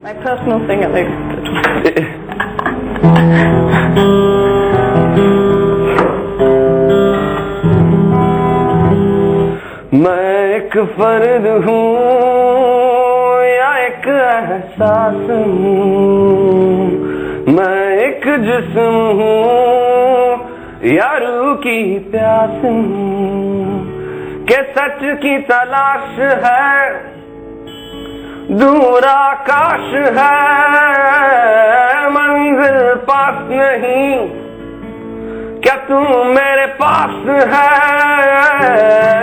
My personal thing at least. मैं एक फर्द हूँ या एक एहसास हूँ, मैं एक जिस्म हूँ या रूह की प्यास हूँ, के सच की तलाश है दूर आकाश है, मंजिल पास नहीं, क्या तू मेरे पास है?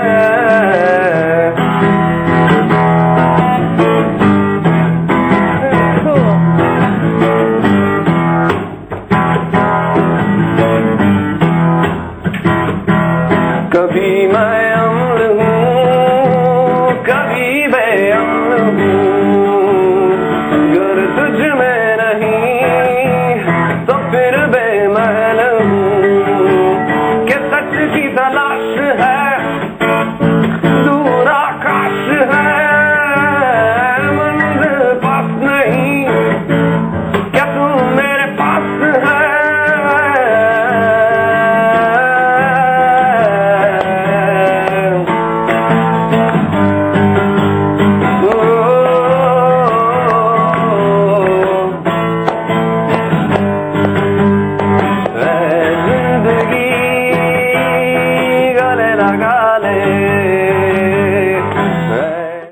कभी मैं अम्ल हूँ, कभी बेअम्ल हूँ, गर तुझ में